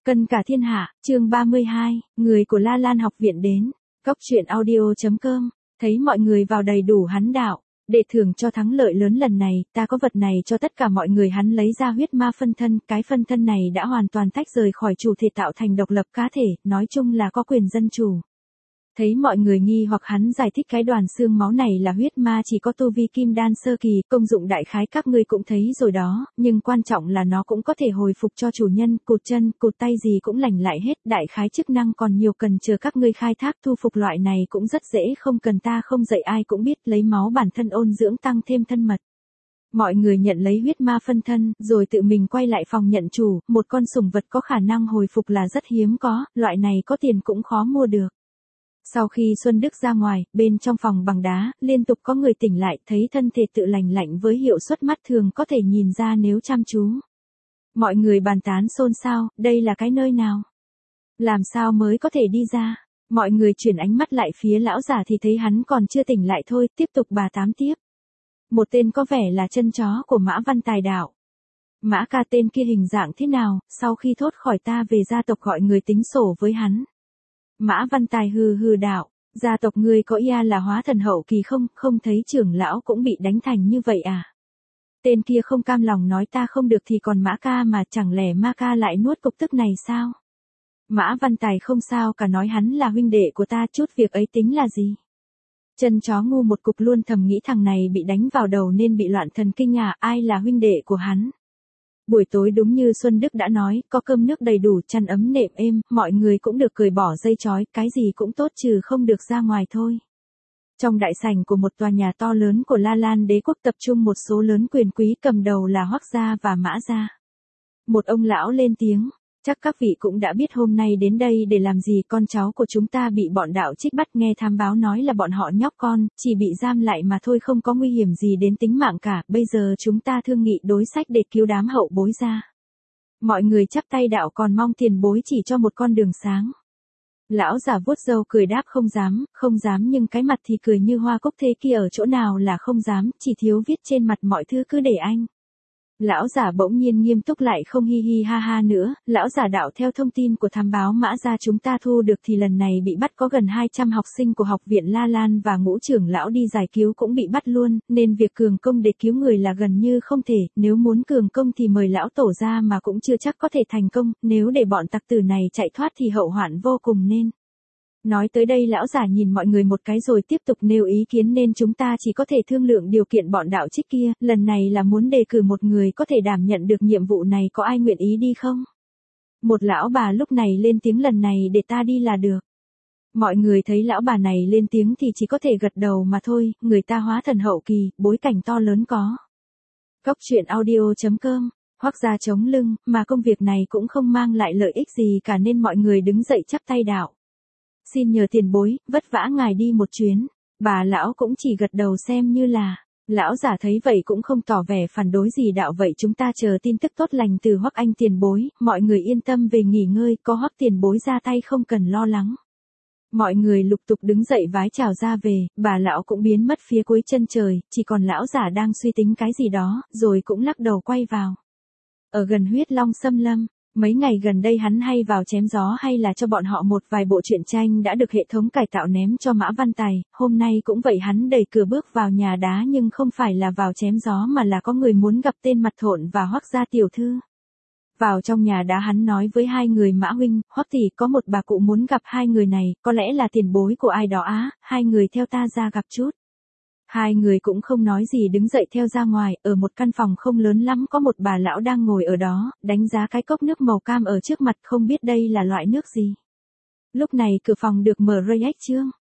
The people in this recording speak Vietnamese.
Cân cả thiên hạ, chương 32, người của La Lan học viện đến. Cóc truyện audio.com, thấy mọi người vào đầy đủ hắn đạo. Để thưởng cho thắng lợi lớn lần này, ta có vật này cho tất cả mọi người. Hắn lấy ra huyết ma phân thân, cái phân thân này đã hoàn toàn tách rời khỏi chủ thể tạo thành độc lập cá thể, nói chung là có quyền dân chủ. Thấy mọi người nghi hoặc hắn giải thích cái đoàn xương máu này là huyết ma chỉ có tu vi kim đan sơ kỳ, công dụng đại khái các ngươi cũng thấy rồi đó, nhưng quan trọng là nó cũng có thể hồi phục cho chủ nhân, cụt chân, cụt tay gì cũng lành lại hết, đại khái chức năng còn nhiều cần chờ các ngươi khai thác thu phục. Loại này cũng rất dễ, không cần ta không dạy ai cũng biết, lấy máu bản thân ôn dưỡng tăng thêm thân mật. Mọi người nhận lấy huyết ma phân thân, rồi tự mình quay lại phòng nhận chủ, một con sủng vật có khả năng hồi phục là rất hiếm có, loại này có tiền cũng khó mua được. Sau khi Xuân Đức ra ngoài, bên trong phòng bằng đá, liên tục có người tỉnh lại, thấy thân thể tự lành lạnh với hiệu suất mắt thường có thể nhìn ra nếu chăm chú. Mọi người bàn tán xôn xao, đây là cái nơi nào? Làm sao mới có thể đi ra? Mọi người chuyển ánh mắt lại phía lão giả thì thấy hắn còn chưa tỉnh lại thôi, tiếp tục bà tám tiếp. Một tên có vẻ là chân chó của Mã Văn Tài đạo. Mã ca tên kia hình dạng thế nào, sau khi thoát khỏi ta về gia tộc gọi người tính sổ với hắn. Mã Văn Tài hừ hừ đạo, gia tộc ngươi có ia là hóa thần hậu kỳ không thấy trưởng lão cũng bị đánh thành như vậy à? Tên kia không cam lòng nói ta không được thì còn Mã ca mà, chẳng lẽ Ma ca lại nuốt cục tức này sao? Mã Văn Tài không sao cả, nói hắn là huynh đệ của ta, chút việc ấy tính là gì? Chân chó ngu một cục luôn thầm nghĩ thằng này bị đánh vào đầu nên bị loạn thần kinh à, ai là huynh đệ của hắn? Buổi tối đúng như Xuân Đức đã nói, có cơm nước đầy đủ, chăn ấm nệm êm, mọi người cũng được cởi bỏ dây trói, cái gì cũng tốt trừ không được ra ngoài thôi. Trong đại sảnh của một tòa nhà to lớn của La Lan đế quốc tập trung một số lớn quyền quý, cầm đầu là Hoắc gia và Mã gia. Một ông lão lên tiếng, chắc các vị cũng đã biết hôm nay đến đây để làm gì, con cháu của chúng ta bị bọn đạo trích bắt, nghe thám báo nói là bọn họ nhóc con, chỉ bị giam lại mà thôi, không có nguy hiểm gì đến tính mạng cả, bây giờ chúng ta thương nghị đối sách để cứu đám hậu bối ra. Mọi người chắp tay đạo, còn mong tiền bối chỉ cho một con đường sáng. Lão giả vuốt râu cười đáp, không dám, nhưng cái mặt thì cười như hoa cúc thế kia ở chỗ nào là không dám, chỉ thiếu viết trên mặt mọi thứ cứ để anh. Lão giả bỗng nhiên nghiêm túc lại, không hi hi ha ha nữa, lão giả đạo, theo thông tin của thám báo Mã gia chúng ta thu được thì lần này bị bắt có gần 200 học sinh của học viện La Lan và ngũ trưởng lão đi giải cứu cũng bị bắt luôn, nên việc cường công để cứu người là gần như không thể, nếu muốn cường công thì mời lão tổ ra mà cũng chưa chắc có thể thành công, nếu để bọn tặc tử này chạy thoát thì hậu hoạn vô cùng nên. Nói tới đây lão giả nhìn mọi người một cái rồi tiếp tục nêu ý kiến, nên chúng ta chỉ có thể thương lượng điều kiện bọn đạo trích kia, lần này là muốn đề cử một người có thể đảm nhận được nhiệm vụ này, có ai nguyện ý đi không? Một lão bà lúc này lên tiếng, lần này để ta đi là được. Mọi người thấy lão bà này lên tiếng thì chỉ có thể gật đầu mà thôi, người ta hóa thần hậu kỳ, bối cảnh to lớn có. Cóc truyện audio.com, Hoắc gia chống lưng, mà công việc này cũng không mang lại lợi ích gì cả nên mọi người đứng dậy chắp tay đạo. Xin nhờ tiền bối, vất vả ngài đi một chuyến. Bà lão cũng chỉ gật đầu xem như là. Lão giả thấy vậy cũng không tỏ vẻ phản đối gì đạo, vậy chúng ta chờ tin tức tốt lành từ Hoắc anh tiền bối, mọi người yên tâm về nghỉ ngơi, có Hoắc tiền bối ra tay không cần lo lắng. Mọi người lục tục đứng dậy vái chào ra về, bà lão cũng biến mất phía cuối chân trời, chỉ còn lão giả đang suy tính cái gì đó, rồi cũng lắc đầu quay vào. Ở gần Huyết Long Xâm Lâm. Mấy ngày gần đây hắn hay vào chém gió hay là cho bọn họ một vài bộ truyện tranh đã được hệ thống cải tạo ném cho Mã Văn Tài, hôm nay cũng vậy, hắn đẩy cửa bước vào nhà đá nhưng không phải là vào chém gió mà là có người muốn gặp tên Mặt Thộn và Hoắc gia tiểu thư. Vào trong nhà đá hắn nói với hai người, Mã huynh, Hoắc tỷ, có một bà cụ muốn gặp hai người này, có lẽ là tiền bối của ai đó á, hai người theo ta ra gặp chút. Hai người cũng không nói gì đứng dậy theo ra ngoài, ở một căn phòng không lớn lắm có một bà lão đang ngồi ở đó, đánh giá cái cốc nước màu cam ở trước mặt, không biết đây là loại nước gì. Lúc này cửa phòng được mở rây ếch chương.